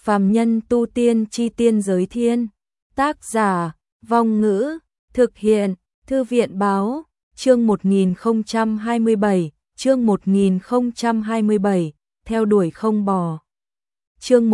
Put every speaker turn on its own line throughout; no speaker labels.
Phàm nhân tu tiên chi tiên giới thiên. Tác giả, Vong Ngữ, thực hiện, Thư viện báo, chương 1027, chương 1027, theo đuổi không bỏ. Chương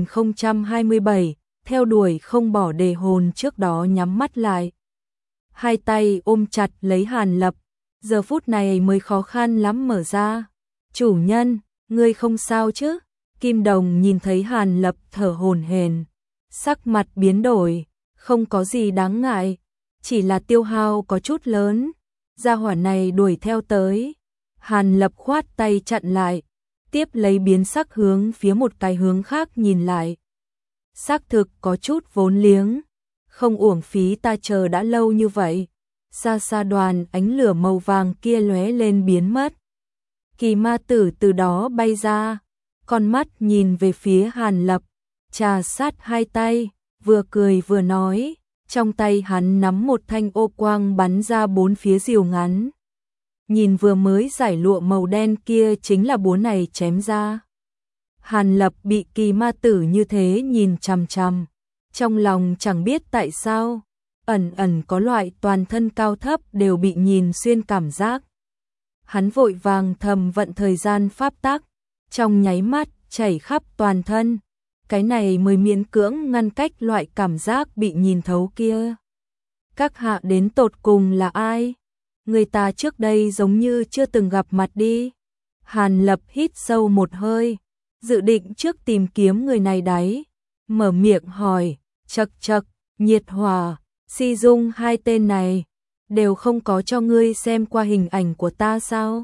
1027, theo đuổi không bỏ. Đề hồn trước đó nhắm mắt lại. Hai tay ôm chặt lấy Hàn Lập, giờ phút này mới khó khăn lắm mở ra. Chủ nhân, ngươi không sao chứ? Kim Đồng nhìn thấy Hàn Lập thở hổn hển, sắc mặt biến đổi, không có gì đáng ngại, chỉ là tiêu hao có chút lớn. Gia hỏa này đuổi theo tới. Hàn Lập khoát tay chặn lại, tiếp lấy biến sắc hướng phía một cái hướng khác nhìn lại. Xác thực có chút vốn liếng, không uổng phí ta chờ đã lâu như vậy. Xa xa đoàn ánh lửa màu vàng kia lóe lên biến mất. Kỳ ma tử từ đó bay ra, con mắt nhìn về phía Hàn Lập, trà sát hai tay, vừa cười vừa nói, trong tay hắn nắm một thanh ô quang bắn ra bốn phía diều ngắn. Nhìn vừa mới giải lụa màu đen kia chính là búa này chém ra. Hàn Lập bị kỳ ma tử như thế nhìn chằm chằm, trong lòng chẳng biết tại sao, ẩn ẩn có loại toàn thân cao thấp đều bị nhìn xuyên cảm giác. Hắn vội vàng thầm vận thời gian pháp tắc, trong nháy mắt chảy khắp toàn thân, cái này mới miễn cưỡng ngăn cách loại cảm giác bị nhìn thấu kia. Các hạ đến tột cùng là ai? Người ta trước đây giống như chưa từng gặp mặt đi. Hàn Lập hít sâu một hơi, dự định trước tìm kiếm người này đấy, mở miệng hỏi, chậc chậc, Nhiệt Hòa, Si Dung, hai tên này đều không có cho ngươi xem qua hình ảnh của ta sao?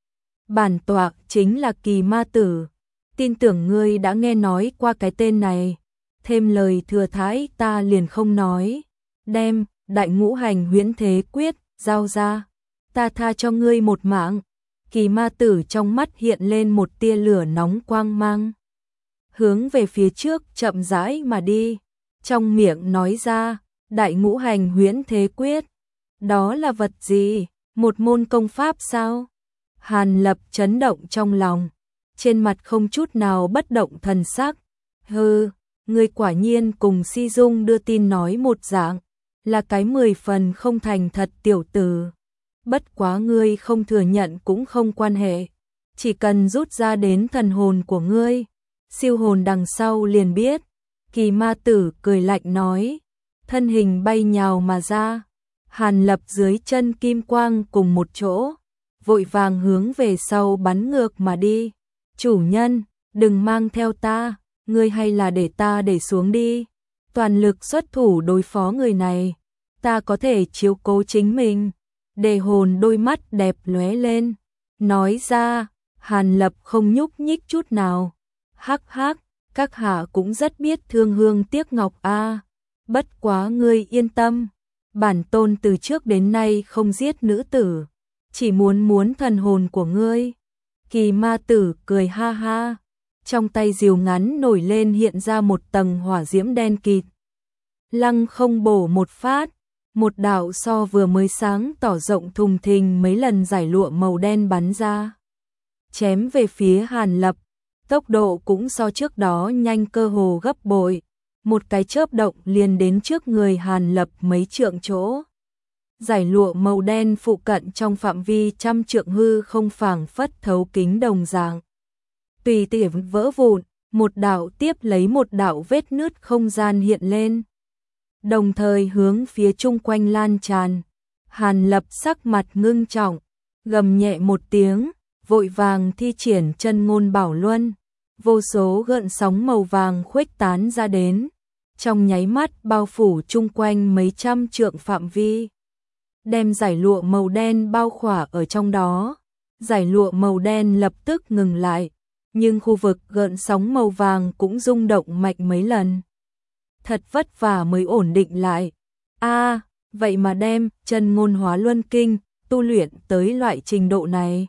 Bản tọa chính là Kỳ Ma Tử, tin tưởng ngươi đã nghe nói qua cái tên này, thêm lời thừa thãi ta liền không nói. Đem Đại Ngũ Hành Huyễn Thế Quyết giao ra, ta tha cho ngươi một mạng. Kỳ Ma Tử trong mắt hiện lên một tia lửa nóng quang mang, hướng về phía trước chậm rãi mà đi, trong miệng nói ra, Đại Ngũ Hành Huyễn Thế Quyết, đó là vật gì? Một môn công pháp sao? Hàn Lập chấn động trong lòng, trên mặt không chút nào bất động thần sắc. Hừ, ngươi quả nhiên cùng Si Dung đưa tin nói một dạng, là cái 10 phần không thành thật tiểu tử. Bất quá ngươi không thừa nhận cũng không quan hệ, chỉ cần rút ra đến thần hồn của ngươi, siêu hồn đằng sau liền biết. Kỳ Ma Tử cười lạnh nói, thân hình bay nhào mà ra. Hàn Lập dưới chân kim quang cùng một chỗ, vội vàng hướng về sau bắn ngược mà đi. Chủ nhân, đừng mang theo ta, ngươi hay là để ta để xuống đi. Toàn lực xuất thủ đối phó người này, ta có thể chiếu cố chính mình. Đề hồn đôi mắt đẹp lóe lên, nói ra. Hàn Lập không nhúc nhích chút nào. Hắc hắc, các hạ cũng rất biết thương hương tiếc ngọc a. Bất quá ngươi yên tâm, bản tôn từ trước đến nay không giết nữ tử, chỉ muốn thần hồn của ngươi. Kỳ Ma Tử cười ha ha, trong tay diều ngắn nổi lên hiện ra một tầng hỏa diễm đen kịt. Lăng không bổ một phát, một đạo so vừa mới sáng tỏ rộng thùng thình mấy lần giải lụa màu đen bắn ra, chém về phía Hàn Lập, tốc độ cũng so trước đó nhanh cơ hồ gấp bội, một cái chớp động liền đến trước người Hàn Lập mấy trượng chỗ. Giải lụa màu đen phụ cận trong phạm vi trăm trượng hư không phảng phất thấu kính đồng dạng, tùy tiện vỡ vụn, một đạo tiếp lấy một đạo vết nứt không gian hiện lên, đồng thời hướng phía chung quanh lan tràn. Hàn Lập sắc mặt ngưng trọng, gầm nhẹ một tiếng, vội vàng thi triển chân ngôn bảo luân, vô số gợn sóng màu vàng khuếch tán ra đến, trong nháy mắt bao phủ chung quanh mấy trăm trượng phạm vi, đem giải lụa màu đen bao khỏa ở trong đó. Giải lụa màu đen lập tức ngừng lại, nhưng khu vực gợn sóng màu vàng cũng rung động mạnh mấy lần. Thật vất vả mới ổn định lại. A, vậy mà đem chân ngôn hóa luân kinh tu luyện tới loại trình độ này.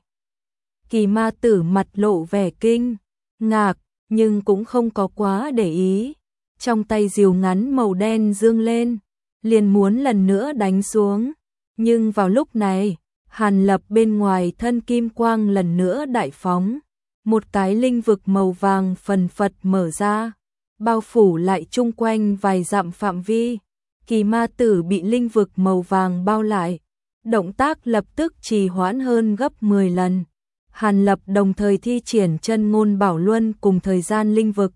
Kỳ Ma Tử mặt lộ vẻ kinh ngạc, nhưng cũng không có quá để ý. Trong tay diều ngắn màu đen dương lên, liền muốn lần nữa đánh xuống. Nhưng vào lúc này, Hàn Lập bên ngoài thân kim quang lần nữa đại phóng, một cái linh vực màu vàng phần phật mở ra, bao phủ lại chung quanh vài dặm phạm vi. Kỳ ma tử bị linh vực màu vàng bao lại, động tác lập tức trì hoãn hơn gấp 10 lần. Hàn Lập đồng thời thi triển chân ngôn bảo luân cùng thời gian linh vực.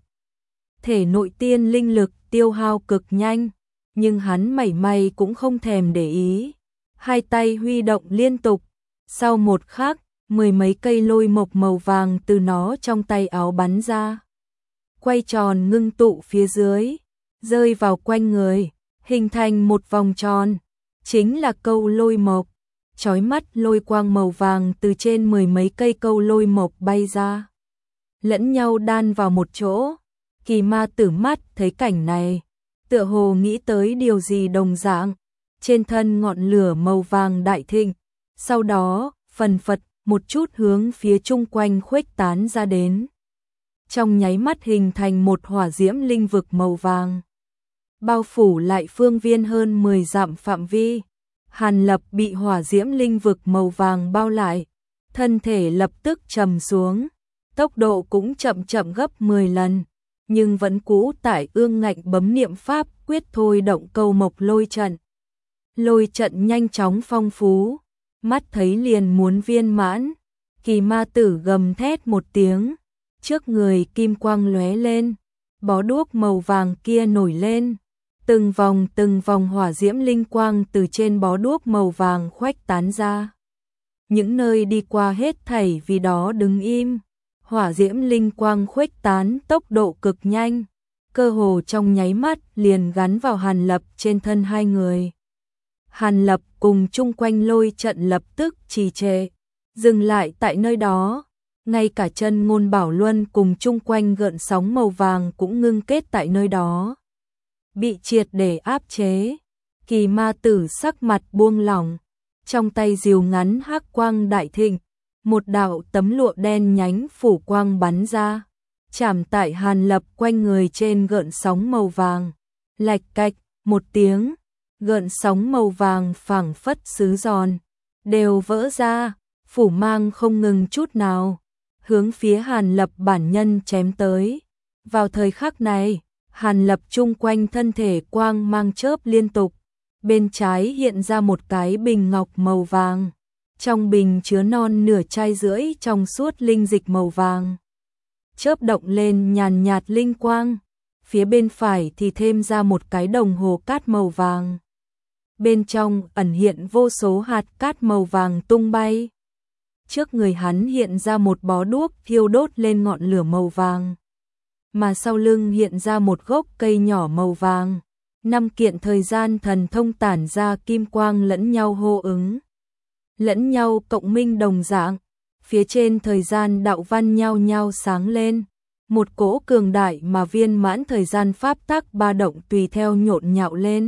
Thể nội tiên linh lực tiêu hao cực nhanh, nhưng hắn mảy may cũng không thèm để ý. Hai tay huy động liên tục, sau một khắc, 10 mấy cây lôi mộc màu vàng từ nó trong tay áo bắn ra. Quay tròn ngưng tụ phía dưới, rơi vào quanh người, hình thành một vòng tròn, chính là câu lôi mộc. Chói mắt lôi quang màu vàng từ trên 10 mấy cây câu lôi mộc bay ra, lẫn nhau đan vào một chỗ. Kỳ ma tử mắt thấy cảnh này, tựa hồ nghĩ tới điều gì đồng dạng, trên thân ngọn lửa màu vàng đại thịnh, sau đó phần phật một chút hướng phía chung quanh khuếch tán ra đến. Trong nháy mắt hình thành một hỏa diễm linh vực màu vàng, bao phủ lại phương viên hơn 10 dặm phạm vi. Hàn Lập bị hỏa diễm linh vực màu vàng bao lại, thân thể lập tức trầm xuống, tốc độ cũng chậm gấp 10 lần, nhưng vẫn cũ tại ương ngạnh bấm niệm pháp quyết thôi động câu mộc lôi trận. Lôi trận nhanh chóng phong phú, mắt thấy liền muốn viên mãn. Kỳ ma tử gầm thét một tiếng, trước người kim quang lóe lên, bó đuốc màu vàng kia nổi lên. Từng vòng hỏa diễm linh quang từ trên bó đuốc màu vàng khuếch tán ra. Những nơi đi qua hết thảy vì đó đứng im. Hỏa diễm linh quang khuếch tán tốc độ cực nhanh, cơ hồ trong nháy mắt liền gắn vào Hàn Lập trên thân hai người. Hàn Lập cùng chung quanh lôi trận lập tức trì trệ, dừng lại tại nơi đó. Ngay cả chân ngôn bảo luân cùng chung quanh gợn sóng màu vàng cũng ngưng kết tại nơi đó, bị triệt để áp chế. Kỳ ma tử sắc mặt buông lỏng, trong tay diều ngắn hắc quang đại thịnh, một đạo tấm lụa đen nhánh phủ quang bắn ra, chạm tại Hàn Lập quanh người trên gợn sóng màu vàng. Lạch cạch một tiếng, gợn sóng màu vàng phảng phất sứ giòn, đều vỡ ra, phủ mang không ngừng chút nào, hướng phía Hàn Lập bản nhân chém tới. Vào thời khắc này, Hàn Lập chung quanh thân thể quang mang chớp liên tục, bên trái hiện ra một cái bình ngọc màu vàng, trong bình chứa non nửa chai rưỡi trong suốt linh dịch màu vàng, chớp động lên nhàn nhạt linh quang. Phía bên phải thì thêm ra một cái đồng hồ cát màu vàng, bên trong ẩn hiện vô số hạt cát màu vàng tung bay. Trước người hắn hiện ra một bó đuốc thiêu đốt lên ngọn lửa màu vàng, mà sau lưng hiện ra một gốc cây nhỏ màu vàng. 5 kiện thời gian thần thông tản ra kim quang lẫn nhau hô ứng, lẫn nhau cộng minh đồng dạng. Phía trên thời gian đạo văn nhau nhau sáng lên, một cỗ cường đại mà viên mãn thời gian pháp tắc ba động tùy theo nhộn nhạo lên.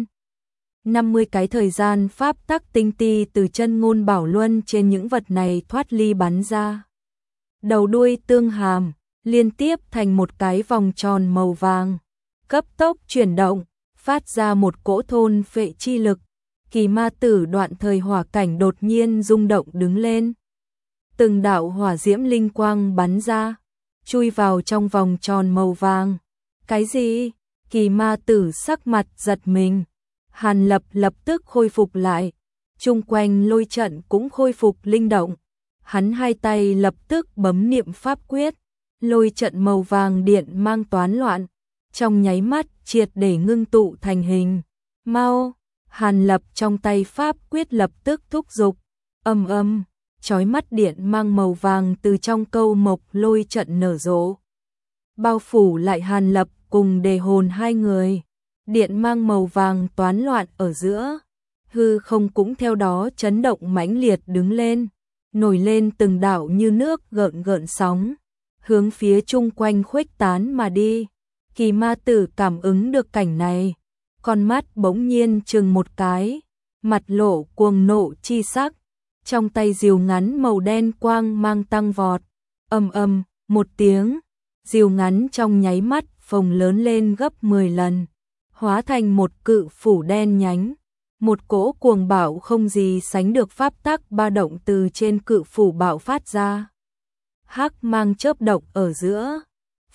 50 cái thời gian pháp tắc tinh ti từ chân ngôn bảo luân trên những vật này thoát ly bắn ra, đầu đuôi tương hàm, liên tiếp thành một cái vòng tròn màu vàng, cấp tốc chuyển động, phát ra một cỗ thôn phệ chi lực. Kỳ ma tử đoạn thời hỏa cảnh đột nhiên rung động đứng lên. Từng đạo hỏa diễm linh quang bắn ra, chui vào trong vòng tròn màu vàng. Cái gì? Kỳ ma tử sắc mặt giật mình. Hàn Lập lập tức khôi phục lại, chung quanh lôi trận cũng khôi phục linh động. Hắn hai tay lập tức bấm niệm pháp quyết, lôi trận màu vàng điện mang toán loạn, trong nháy mắt triệt để ngưng tụ thành hình. Mau! Hàn Lập trong tay pháp quyết lập tức thúc giục, âm, chói mắt điện mang màu vàng từ trong câu mộc lôi trận nở rộ, bao phủ lại Hàn Lập cùng đề hồn hai người. Điện mang màu vàng toán loạn ở giữa, hư không cũng theo đó chấn động mãnh liệt đứng lên, nổi lên từng đạo như nước gợn sóng, hướng phía chung quanh khuếch tán mà đi. Kỳ ma tử cảm ứng được cảnh này, con mắt bỗng nhiên chừng một cái, mặt lộ cuồng nộ chi sắc, trong tay diều ngắn màu đen quang mang tăng vọt, ầm một tiếng, diều ngắn trong nháy mắt phồng lớn lên gấp 10 lần, hóa thành một cự phủ đen nhánh. Một cỗ cuồng bạo không gì sánh được pháp tắc ba động từ trên cự phủ bạo phát ra. Hắc mang chớp động ở giữa,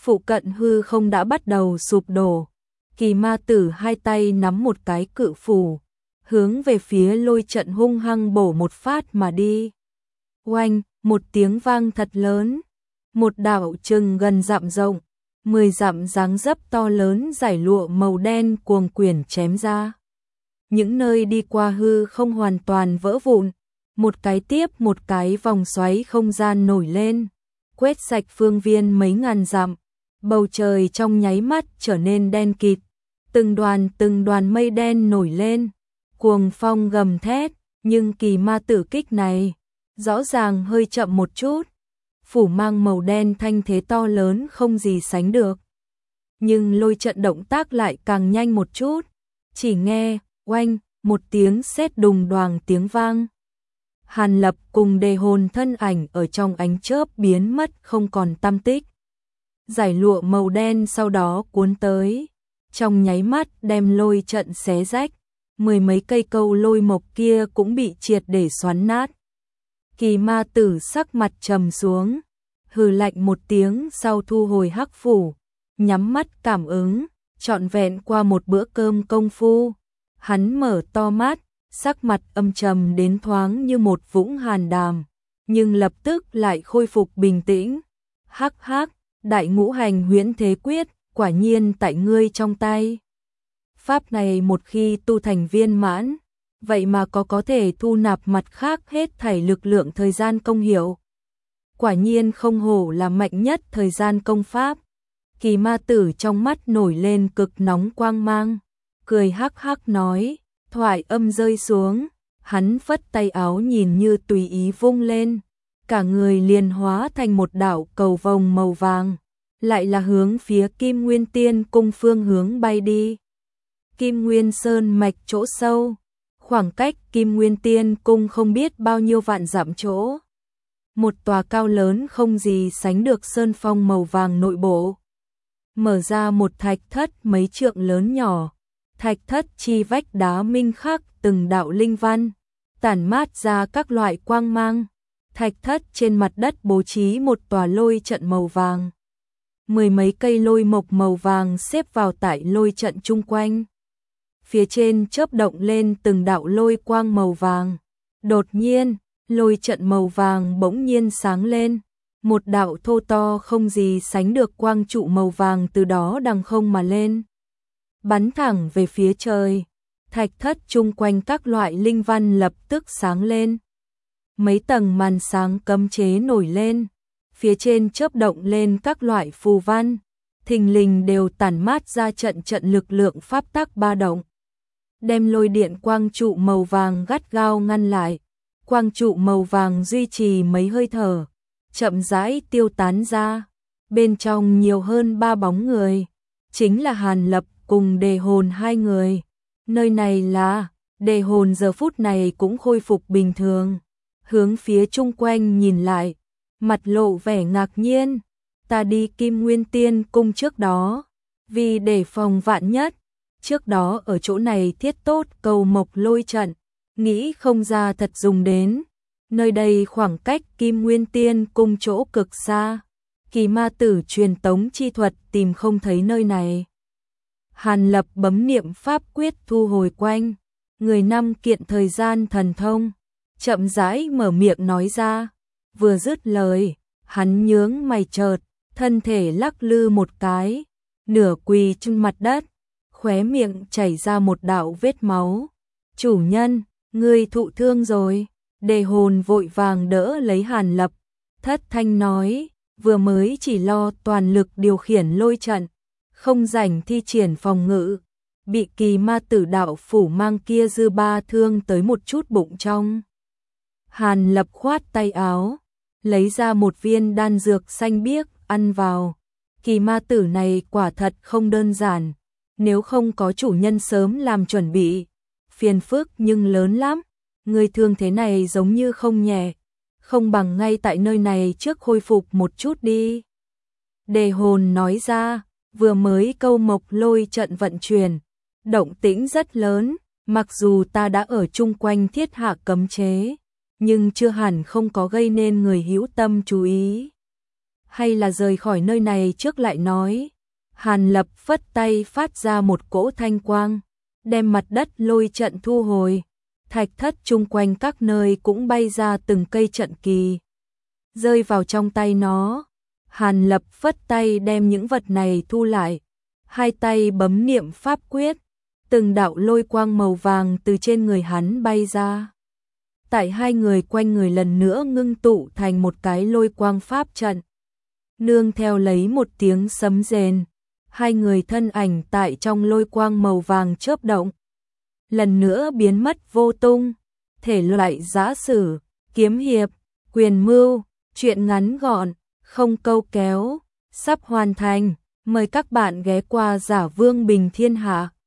Phụ cận hư không đã bắt đầu sụp đổ. Kỳ ma tử hai tay nắm một cái cự phủ, hướng về phía lôi trận hung hăng bổ một phát mà đi. Oanh, một tiếng vang thật lớn, một đạo chừng gần dặm rộng, 10 dặm dáng dấp to lớn giải lụa màu đen cuồng quyển chém ra. Những nơi đi qua hư không hoàn toàn vỡ vụn, một cái tiếp một cái vòng xoáy không gian nổi lên, quét sạch phương viên mấy ngàn dặm. Bầu trời trong nháy mắt trở nên đen kịt, từng đoàn mây đen nổi lên, cuồng phong gầm thét, nhưng kỳ ma tử kích này rõ ràng hơi chậm một chút. Phủ mang màu đen thanh thế to lớn không gì sánh được. Nhưng lôi trận động tác lại càng nhanh một chút, chỉ nghe oanh một tiếng sét đùng đoàng tiếng vang. Hàn Lập cùng Đề Hồn thân ảnh ở trong ánh chớp biến mất không còn tăm tích. Giải lụa màu đen sau đó cuốn tới, trong nháy mắt đem lôi trận xé rách, 10 mấy cây câu lôi mộc kia cũng bị triệt để xoắn nát. Kỳ ma tử sắc mặt trầm xuống, hừ lạnh một tiếng sau thu hồi hắc phủ, nhắm mắt cảm ứng, trọn vẹn qua một bữa cơm công phu. Hắn mở to mắt, sắc mặt âm trầm đến thoáng như một vũng hàn đàm, nhưng lập tức lại khôi phục bình tĩnh. Hắc hắc, đại ngũ hành huyễn thế quyết, quả nhiên tại ngươi trong tay. Pháp này một khi tu thành viên mãn, vậy mà có thể thu nạp mặt khác hết thảy lực lượng thời gian công hiệu. Quả nhiên không hổ là mạnh nhất thời gian công pháp. Kỳ ma tử trong mắt nổi lên cực nóng quang mang, cười hắc hắc nói, thoại âm rơi xuống, hắn phất tay áo nhìn như tùy ý vung lên, cả người liền hóa thành một đạo cầu vồng màu vàng, lại là hướng phía Kim Nguyên Tiên cung phương hướng bay đi. Kim Nguyên Sơn mạch chỗ sâu, khoảng cách Kim Nguyên Tiên cung không biết bao nhiêu vạn dặm chỗ. Một tòa cao lớn không gì sánh được sơn phong màu vàng nội bộ. Mở ra một thạch thất mấy trượng lớn nhỏ, thạch thất chi vách đá minh khắc từng đạo linh văn, tản mát ra các loại quang mang. Thạch thất trên mặt đất bố trí một tòa lôi trận màu vàng. 10 mấy cây lôi mộc màu vàng xếp vào tại lôi trận chung quanh. Phía trên chớp động lên từng đạo lôi quang màu vàng. Đột nhiên, lôi trận màu vàng bỗng nhiên sáng lên. Một đạo thô to không gì sánh được quang trụ màu vàng từ đó đằng không mà lên, bắn thẳng về phía trời. Thạch thất chung quanh các loại linh văn lập tức sáng lên. Mấy tầng màn sáng cấm chế nổi lên, phía trên chớp động lên các loại phù văn, thình lình đều tản mát ra trận lực lượng pháp tắc ba động, đem lôi điện quang trụ màu vàng gắt gao ngăn lại. Quang trụ màu vàng duy trì mấy hơi thở, chậm rãi tiêu tán ra. Bên trong nhiều hơn 3 bóng người, chính là Hàn Lập cùng Đề Hồn hai người. Nơi này là, Đề Hồn giờ phút này cũng khôi phục bình thường, hướng phía chung quanh nhìn lại, mặt lộ vẻ ngạc nhiên. Ta đi Kim Nguyên Tiên cung trước đó, vì để phòng vạn nhất, trước đó ở chỗ này thiết tốt cầu mộc lôi trận, nghĩ không ra thật dùng đến. Nơi đây khoảng cách Kim Nguyên Tiên cung chỗ cực xa, kỳ ma tử truyền tống chi thuật tìm không thấy nơi này. Hàn Lập bấm niệm pháp quyết thu hồi quanh, người 5 kiện thời gian thần thông, chậm rãi mở miệng nói ra. Vừa dứt lời, hắn nhướng mày chợt, thân thể lắc lư một cái, nửa quỳ trên mặt đất, khóe miệng chảy ra một đạo vết máu. Chủ nhân, ngươi thụ thương rồi. Đề Hồn vội vàng đỡ lấy Hàn Lập, thất thanh nói, vừa mới chỉ lo toàn lực điều khiển lôi trận, không rảnh thi triển phòng ngự, bị kỳ ma tử đạo phủ mang kia dư ba thương tới một chút bụng trong. Hàn Lập khoát tay áo, lấy ra một viên đan dược xanh biếc, ăn vào. Kỳ ma tử này quả thật không đơn giản, nếu không có chủ nhân sớm làm chuẩn bị, phiền phức nhưng lớn lắm. Người thương thế này giống như không nhẹ, không bằng ngay tại nơi này trước khôi phục một chút đi. Đề Hồn nói ra, vừa mới câu mộc lôi trận vận chuyển, động tĩnh rất lớn, mặc dù ta đã ở chung quanh thiết hạ cấm chế, nhưng chưa hẳn không có gây nên người hữu tâm chú ý. hay là rời khỏi nơi này trước lại nói. Hàn Lập phất tay phát ra một cỗ thanh quang, đem mặt đất lôi trận thu hồi. Thạch thất chung quanh các nơi cũng bay ra từng cây trận kỳ, rơi vào trong tay nó. Hàn Lập phất tay đem những vật này thu lại, hai tay bấm niệm pháp quyết, từng đạo lôi quang màu vàng từ trên người hắn bay ra. Tại hai người quanh người lần nữa ngưng tụ thành một cái lôi quang pháp trận. Nương theo lấy một tiếng sấm rền, hai người thân ảnh tại trong lôi quang màu vàng chớp động, lần nữa biến mất vô tung. Thể loại giã sử, kiếm hiệp, quyền mưu, truyện ngắn gọn, không câu kéo, sắp hoàn thành. Mời các bạn ghé qua Giả Vương Bình Thiên Hạ.